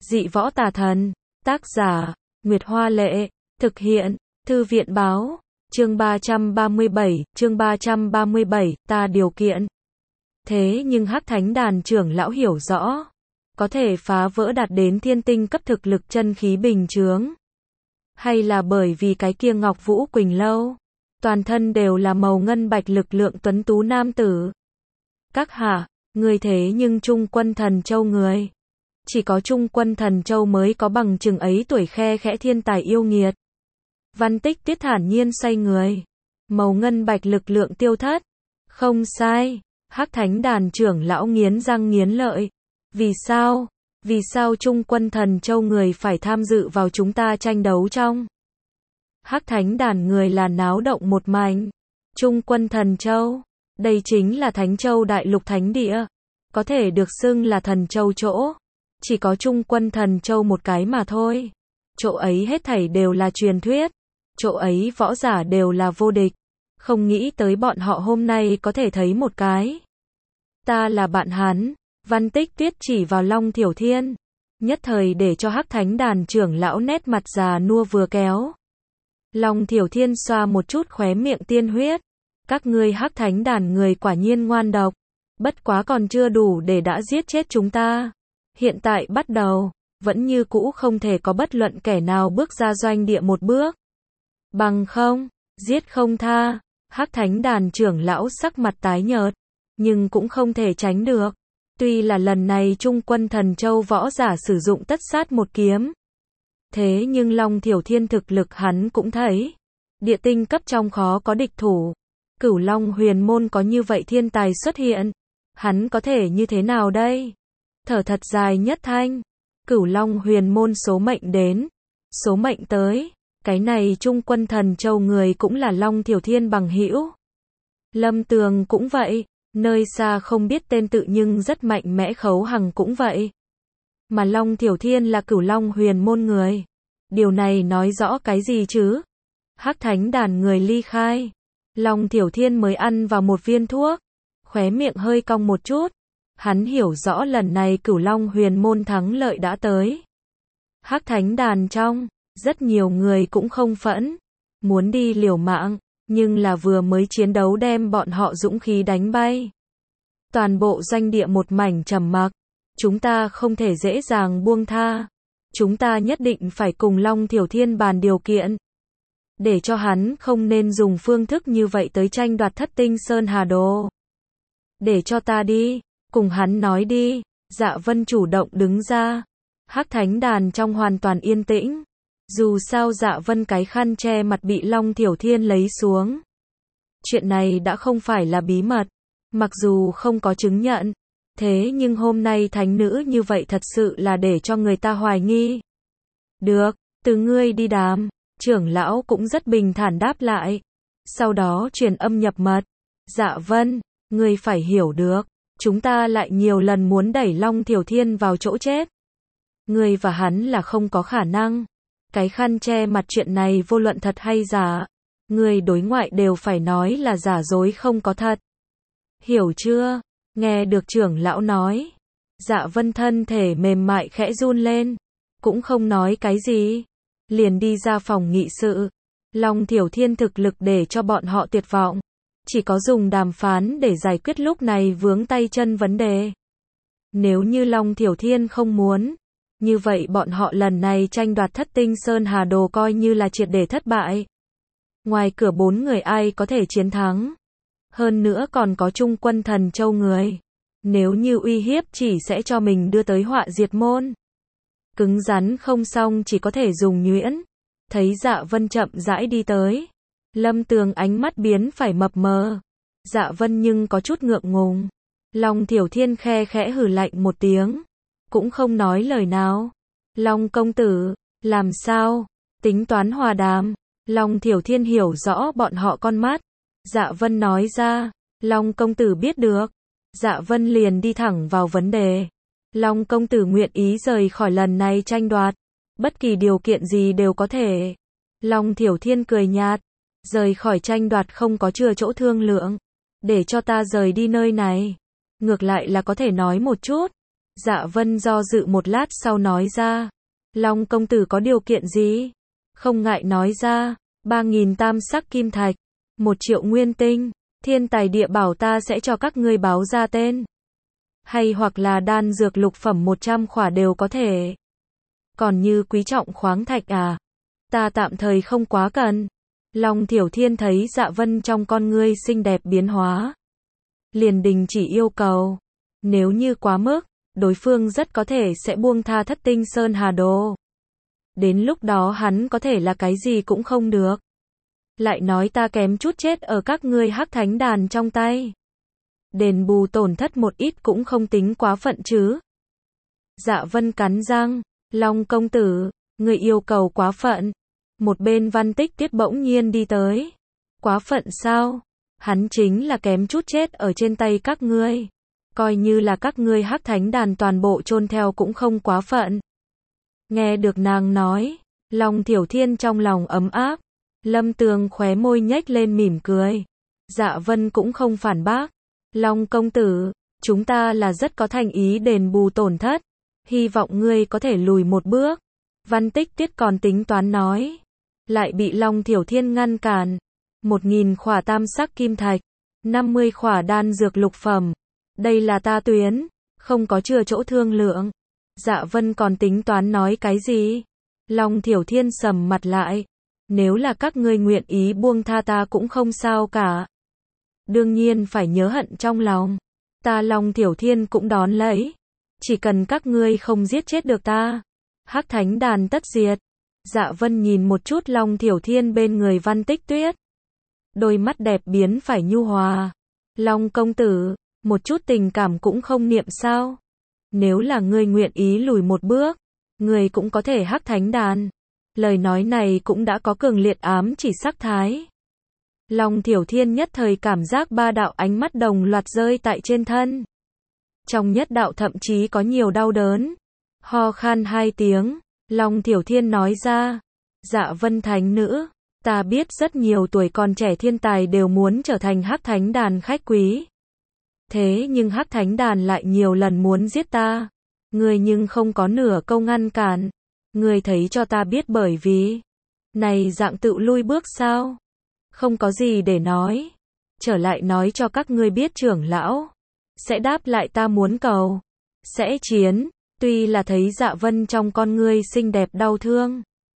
Dị võ tà thần. Tác giả, Nguyệt Hoa Lệ. Thực hiện, Thư viện Báo. Chương 337, ta điều kiện. Thế nhưng Hắc Thánh Đàn trưởng lão hiểu rõ, có thể phá vỡ đạt đến thiên tinh cấp thực lực chân khí bình chướng. Hay là bởi vì cái kia Ngọc Vũ Quỳnh Lâu, toàn thân đều là màu ngân bạch lực lượng tuấn tú nam tử. Các hạ, người thế nhưng Trung Quân Thần Châu người. Chỉ có Trung Quân Thần Châu mới có bằng chừng ấy tuổi khe khẽ thiên tài yêu nghiệt. Văn Tích Tuyết thản nhiên xoay người. Màu ngân bạch lực lượng tiêu thất. Không sai. Hắc Thánh Đàn trưởng lão nghiến răng nghiến lợi. Vì sao? Vì sao Trung Quân Thần Châu người phải tham dự vào chúng ta tranh đấu trong? Hắc Thánh Đàn người là náo động một mảnh. Trung Quân Thần Châu. Đây chính là Thánh Châu Đại Lục Thánh Địa. Có thể được xưng là Thần Châu chỗ. Chỉ có Trung Quân Thần Châu một cái mà thôi. Chỗ ấy hết thảy đều là truyền thuyết. Chỗ ấy võ giả đều là vô địch. Không nghĩ tới bọn họ hôm nay có thể thấy một cái. Ta là bạn hắn. Văn Tích Tuyết chỉ vào Long Thiểu Thiên. Nhất thời để cho Hắc Thánh Đàn trưởng lão nét mặt già nua vừa kéo. Long Thiểu Thiên xoa một chút khóe miệng tiên huyết. Các ngươi Hắc Thánh Đàn người quả nhiên ngoan độc. Bất quá còn chưa đủ để đã giết chết chúng ta. Hiện tại bắt đầu, vẫn như cũ không thể có bất luận kẻ nào bước ra doanh địa một bước. Bằng không, giết không tha. Hắc Thánh Đàn trưởng lão sắc mặt tái nhợt, nhưng cũng không thể tránh được. Tuy là lần này Trung Quân Thần Châu võ giả sử dụng tất sát một kiếm. Thế nhưng Long Thiểu Thiên thực lực hắn cũng thấy. Địa tinh cấp trong khó có địch thủ. Cửu Long Huyền Môn có như vậy thiên tài xuất hiện. Hắn có thể như thế nào đây? Thở thật dài nhất thanh. Cửu Long Huyền Môn số mệnh đến. Số mệnh tới. Cái này Trung Quân Thần Châu người cũng là Long Thiểu Thiên bằng hữu. Lâm Tường cũng vậy. Nơi xa không biết tên tự nhưng rất mạnh mẽ Khấu Hằng cũng vậy. Mà Long Thiểu Thiên là Cửu Long Huyền Môn người. Điều này nói rõ cái gì chứ? Hắc Thánh Đàn người ly khai. Long Thiểu Thiên mới ăn vào một viên thuốc. Khóe miệng hơi cong một chút. Hắn hiểu rõ lần này Cửu Long Huyền Môn thắng lợi đã tới. Hắc Thánh Đàn trong, rất nhiều người cũng không phẫn. Muốn đi liều mạng. Nhưng là vừa mới chiến đấu đem bọn họ dũng khí đánh bay. Toàn bộ doanh địa một mảnh trầm mặc. Chúng ta không thể dễ dàng buông tha. Chúng ta nhất định phải cùng Long Thiểu Thiên bàn điều kiện. Để cho hắn không nên dùng phương thức như vậy tới tranh đoạt Thất Tinh Sơn Hà Đồ. Để cho ta đi, cùng hắn nói đi. Dạ Vân chủ động đứng ra. Hắc Thánh Đàn trong hoàn toàn yên tĩnh. Dù sao Dạ Vân cái khăn che mặt bị Long Thiểu Thiên lấy xuống. Chuyện này đã không phải là bí mật. Mặc dù không có chứng nhận. Thế nhưng hôm nay thánh nữ như vậy thật sự là để cho người ta hoài nghi. Được, từ ngươi đi đàm. Trưởng lão cũng rất bình thản đáp lại. Sau đó truyền âm nhập mật. Dạ Vân, ngươi phải hiểu được. Chúng ta lại nhiều lần muốn đẩy Long Thiểu Thiên vào chỗ chết. Ngươi và hắn là không có khả năng. Cái khăn che mặt chuyện này vô luận thật hay giả. Người đối ngoại đều phải nói là giả dối không có thật. Hiểu chưa? Nghe được trưởng lão nói. Dạ Vân thân thể mềm mại khẽ run lên. Cũng không nói cái gì. Liền đi ra phòng nghị sự. Long Thiểu Thiên thực lực để cho bọn họ tuyệt vọng. Chỉ có dùng đàm phán để giải quyết lúc này vướng tay chân vấn đề. Nếu như Long Thiểu Thiên không muốn. Như vậy bọn họ lần này tranh đoạt Thất Tinh Sơn Hà Đồ coi như là triệt để thất bại. Ngoài cửa 4 người ai có thể chiến thắng. Hơn nữa còn có Trung Quân Thần Châu người. Nếu như uy hiếp chỉ sẽ cho mình đưa tới họa diệt môn. Cứng rắn không xong chỉ có thể dùng nhuyễn. Thấy Dạ Vân chậm rãi đi tới. Lâm Tường ánh mắt biến phải mập mờ. Dạ Vân nhưng có chút ngượng ngùng. Long Thiểu Thiên khe khẽ hừ lạnh một tiếng. Cũng không nói lời nào. Long công tử, làm sao? Tính toán hòa đàm. Long Thiểu Thiên hiểu rõ bọn họ con mắt. Dạ Vân nói ra. Long công tử biết được. Dạ Vân liền đi thẳng vào vấn đề. Long công tử nguyện ý rời khỏi lần này tranh đoạt. Bất kỳ điều kiện gì đều có thể. Long Thiểu Thiên cười nhạt. Rời khỏi tranh đoạt không có chừa chỗ thương lượng. Để cho ta rời đi nơi này. Ngược lại là có thể nói một chút. Dạ Vân do dự một lát sau nói ra. Long công tử có điều kiện gì? Không ngại nói ra. 3.000 tam sắc kim thạch, 1 triệu nguyên tinh, thiên tài địa bảo ta sẽ cho các ngươi báo ra tên. Hay hoặc là đan dược lục phẩm 100 khỏa đều có thể. Còn như quý trọng khoáng thạch à? Ta tạm thời không quá cần. Long Thiểu Thiên thấy Dạ Vân trong con ngươi xinh đẹp biến hóa. Liền đình chỉ yêu cầu. Nếu như quá mức, đối phương rất có thể sẽ buông tha Thất Tinh Sơn Hà Đồ. Đến lúc đó hắn có thể là cái gì cũng không được. Lại nói ta kém chút chết ở các ngươi Hắc Thánh Đàn trong tay. Đền bù tổn thất một ít cũng không tính quá phận chứ. Dạ Vân cắn răng. Long công tử, người yêu cầu quá phận. Một bên Văn Tích Tuyết bỗng nhiên đi tới. Quá phận sao? Hắn chính là kém chút chết ở trên tay các ngươi. Coi như là các ngươi Hắc Thánh Đàn toàn bộ chôn theo cũng không quá phận. Nghe được nàng nói, Long Thiểu Thiên trong lòng ấm áp. Lâm Tường khóe môi nhếch lên mỉm cười. Dạ Vân cũng không phản bác. Long công tử, chúng ta là rất có thành ý đền bù tổn thất. Hy vọng ngươi có thể lùi một bước. Văn Tích Tuyết còn tính toán nói. Lại bị Long Thiểu Thiên ngăn cản. 1.000 khỏa tam sắc kim thạch. 50 khỏa đan dược lục phẩm. Đây là ta tuyến. Không có chừa chỗ thương lượng. Dạ Vân còn tính toán nói cái gì? Long Thiểu Thiên sầm mặt lại. Nếu là các ngươi nguyện ý buông tha ta cũng không sao cả. Đương nhiên phải nhớ hận trong lòng. Ta Long Thiểu Thiên cũng đón lấy. Chỉ cần các ngươi không giết chết được ta, Hắc Thánh Đàn tất diệt. Dạ Vân nhìn một chút Long Thiểu Thiên bên người Văn Tích Tuyết. Đôi mắt đẹp biến phải nhu hòa. Long công tử, một chút tình cảm cũng không niệm sao? Nếu là ngươi nguyện ý lùi một bước, ngươi cũng có thể Hắc Thánh Đàn. Lời nói này cũng đã có cường liệt ám chỉ sắc thái. Long Thiểu Thiên nhất thời cảm giác 3 đạo ánh mắt đồng loạt rơi tại trên thân. Trong nhất đạo thậm chí có nhiều đau đớn. Ho khan 2 tiếng, Long Thiểu Thiên nói ra. Dạ Vân thánh nữ, ta biết rất nhiều tuổi còn trẻ thiên tài đều muốn trở thành Hắc Thánh Đàn khách quý. Thế nhưng Hắc Thánh Đàn lại nhiều lần muốn giết ta. Ngươi nhưng không có nửa câu ngăn cản. Ngươi thấy cho ta biết bởi vì này dạng tự lui bước sao? Không có gì để nói. Trở lại nói cho các ngươi biết trưởng lão sẽ đáp lại ta muốn cầu. Sẽ chiến. Tuy là thấy Dạ Vân trong con ngươi xinh đẹp đau thương.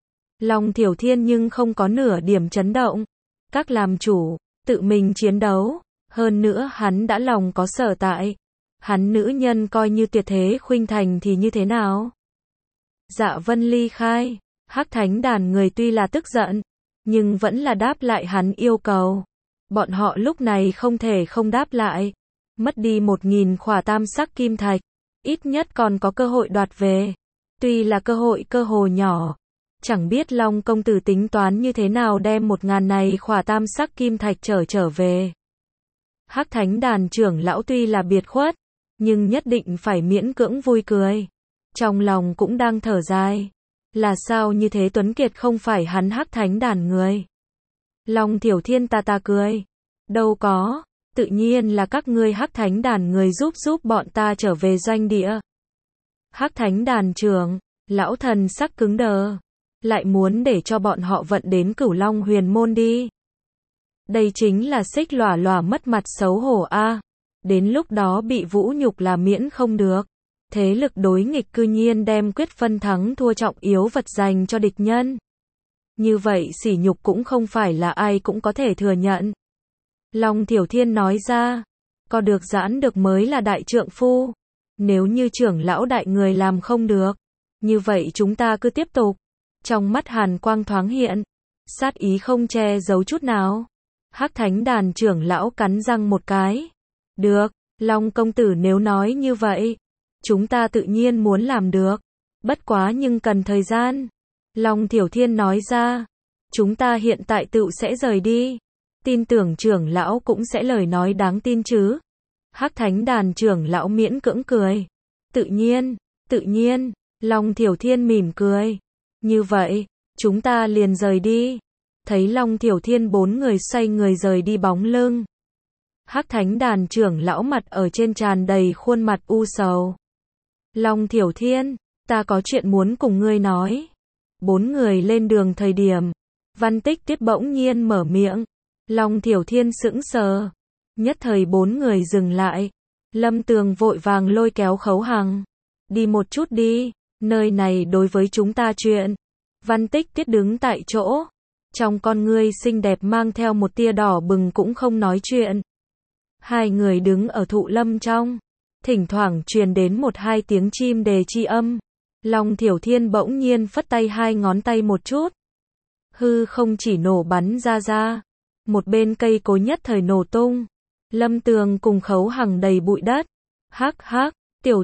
Long Thiểu Thiên nhưng không có nửa điểm chấn động. Các làm chủ, tự mình chiến đấu. Hơn nữa hắn đã lòng có sở tại. Hắn nữ nhân coi như tuyệt thế khuynh thành thì như thế nào? Dạ Vân ly khai. Hắc Thánh Đàn người tuy là tức giận, nhưng vẫn là đáp lại hắn yêu cầu. Bọn họ lúc này không thể không đáp lại. Mất đi 1.000 khỏa tam sắc kim thạch, ít nhất còn có cơ hội đoạt về. Tuy là cơ hội cơ hồ nhỏ. Chẳng biết Long công tử tính toán như thế nào đem 1.000 này khỏa tam sắc kim thạch trở về. Hắc Thánh Đàn trưởng lão tuy là biệt khuất, nhưng nhất định phải miễn cưỡng vui cười. Trong lòng cũng đang thở dài. Là sao như thế Tuấn Kiệt không phải hắn Hắc Thánh Đàn người? Long Thiểu Thiên ta cười. Đâu có, tự nhiên là các ngươi Hắc Thánh Đàn người giúp bọn ta trở về doanh địa. Hắc Thánh Đàn trưởng, lão thần sắc cứng đờ. Lại muốn để cho bọn họ vận đến Cửu Long Huyền Môn đi. Đây chính là xích lòa lòa mất mặt xấu hổ a. Đến lúc đó bị vũ nhục là miễn không được. Thế lực đối nghịch cư nhiên đem quyết phân thắng thua trọng yếu vật dành cho địch nhân. Như vậy sỉ nhục cũng không phải là ai cũng có thể thừa nhận. Long Thiểu Thiên nói ra, có được giãn được mới là đại trượng phu. Nếu như trưởng lão đại người làm không được, như vậy chúng ta cứ tiếp tục. Trong mắt hàn quang thoáng hiện, sát ý không che giấu chút nào. Hắc Thánh Đàn trưởng lão cắn răng một cái. Được, Long công tử nếu nói như vậy, chúng ta tự nhiên muốn làm được. Bất quá nhưng cần thời gian. Long Thiểu Thiên nói ra, chúng ta hiện tại tự sẽ rời đi. Tin tưởng trưởng lão cũng sẽ lời nói đáng tin chứ. Hắc Thánh Đàn trưởng lão miễn cưỡng cười. Tự nhiên, Long Thiểu Thiên mỉm cười. Như vậy, chúng ta liền rời đi. Thấy Long Thiểu Thiên 4 người xoay người rời đi bóng lưng. Hắc Thánh Đàn trưởng lão mặt ở trên tràn đầy khuôn mặt u sầu. Long Thiểu Thiên, ta có chuyện muốn cùng ngươi nói. Bốn người lên đường thời điểm, Văn Tích Tuyết bỗng nhiên mở miệng. Long Thiểu Thiên sững sờ. Nhất thời bốn người dừng lại. Lâm Tường vội vàng lôi kéo Khấu Hằng. Đi một chút đi, nơi này đối với chúng ta chuyện. Văn Tích Tuyết đứng tại chỗ. Trong con ngươi xinh đẹp mang theo một tia đỏ bừng cũng không nói chuyện. Hai người đứng ở thụ lâm trong. Thỉnh thoảng truyền đến một hai tiếng chim đề chi âm. Long Thiểu Thiên bỗng nhiên phất tay hai ngón tay một chút. Hư không chỉ nổ bắn ra. Một bên cây cối nhất thời nổ tung. Lâm Tường cùng Khấu Hằng đầy bụi đất. Hắc hắc,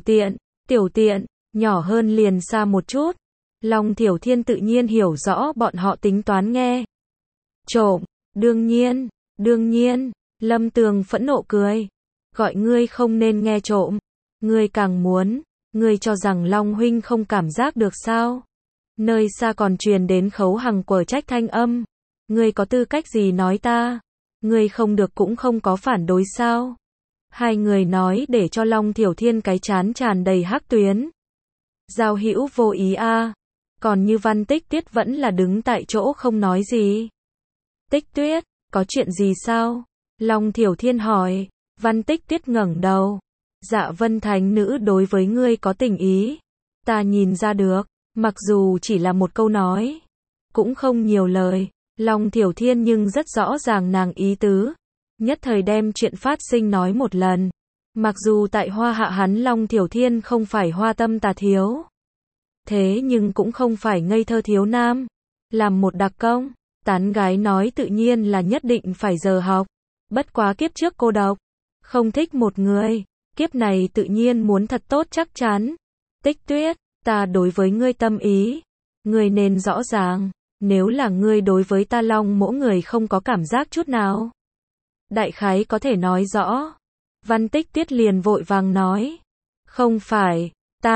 tiểu tiện, nhỏ hơn liền xa một chút. Long Thiểu Thiên tự nhiên hiểu rõ bọn họ tính toán nghe. Trộm, đương nhiên, Lâm Tường phẫn nộ cười. Gọi ngươi không nên nghe trộm. Ngươi càng muốn, ngươi cho rằng Long huynh không cảm giác được sao? Nơi xa còn truyền đến Khấu Hằng quở trách thanh âm. Ngươi có tư cách gì nói ta? Ngươi không được cũng không có phản đối sao? Hai người nói để cho Long Thiểu Thiên cái chán tràn đầy hắc tuyến. Giao hữu vô ý a. Còn như Văn Tích Tuyết vẫn là đứng tại chỗ không nói gì. Tích Tuyết, có chuyện gì sao? Long Thiểu Thiên hỏi. Văn Tích Tuyết ngẩng đầu. Dạ Vân Thánh nữ đối với ngươi có tình ý. Ta nhìn ra được, mặc dù chỉ là một câu nói, cũng không nhiều lời. Long Thiểu Thiên nhưng rất rõ ràng nàng ý tứ. Nhất thời đem chuyện phát sinh nói một lần. Mặc dù tại Hoa Hạ hắn Long Thiểu Thiên không phải hoa tâm tà thiếu. Thế nhưng cũng không phải ngây thơ thiếu nam. Làm một đặc công, tán gái nói tự nhiên là nhất định phải giờ học. Bất quá kiếp trước cô độc, không thích một người. Kiếp này tự nhiên muốn thật tốt chắc chắn. Tích Tuyết, ta đối với ngươi tâm ý. Ngươi nên rõ ràng. Nếu là ngươi đối với ta Long mỗ người không có cảm giác chút nào. Đại khái có thể nói rõ. Văn Tích Tuyết liền vội vàng nói. Không phải,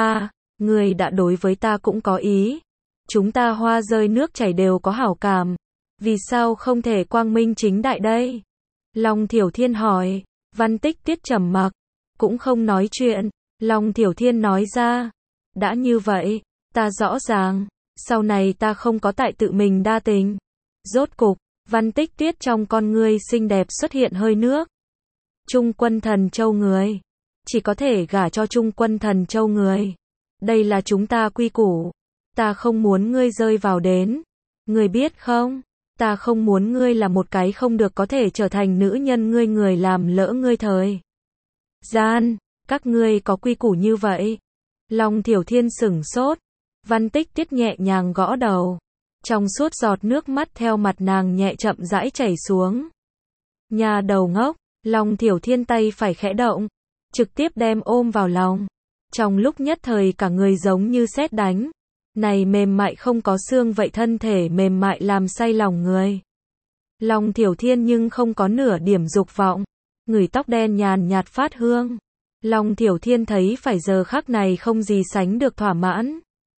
ngươi đã đối với ta cũng có ý. Chúng ta hoa rơi nước chảy đều có hảo cảm. Vì sao không thể quang minh chính đại đây? Long Thiểu Thiên hỏi. Văn Tích Tuyết trầm mặc, cũng không nói chuyện. Long Thiểu Thiên nói ra. Đã như vậy, ta rõ ràng. Sau này ta không có tại tự mình đa tình. Rốt cục, Văn Tích Tuyết trong con ngươi xinh đẹp xuất hiện hơi nước. Trung Quân Thần Châu người. Chỉ có thể gả cho Trung Quân Thần Châu người. Đây là chúng ta quy củ. Ta không muốn ngươi rơi vào đến. Ngươi biết không? Ta không muốn ngươi là một cái không được có thể trở thành nữ nhân ngươi người làm lỡ ngươi thời gian. Các ngươi có quy củ như vậy. Long Thiểu Thiên sửng sốt. Văn Tích Tuyết nhẹ nhàng gõ đầu. Trong suốt giọt nước mắt theo mặt nàng nhẹ chậm rãi chảy xuống. Nhà đầu ngốc, Long Thiểu Thiên tay phải khẽ động. Trực tiếp đem ôm vào lòng. Trong lúc nhất thời cả người giống như sét đánh. Này mềm mại không có xương vậy thân thể mềm mại làm say lòng người. Long Thiểu Thiên nhưng không có nửa điểm dục vọng. Người tóc đen nhàn nhạt phát hương. Long Thiểu Thiên thấy phải giờ khắc này không gì sánh được thỏa mãn.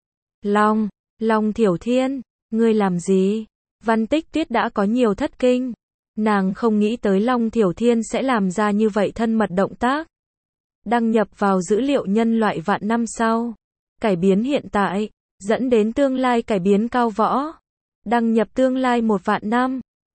Long Thiểu Thiên, ngươi làm gì? Văn Tích Tuyết đã có nhiều thất kinh. Nàng không nghĩ tới Long Thiểu Thiên sẽ làm ra như vậy thân mật động tác. Đăng nhập vào dữ liệu nhân loại vạn năm sau. Cải biến hiện tại, dẫn đến tương lai cải biến cao võ. Đăng nhập tương lai 1 vạn năm.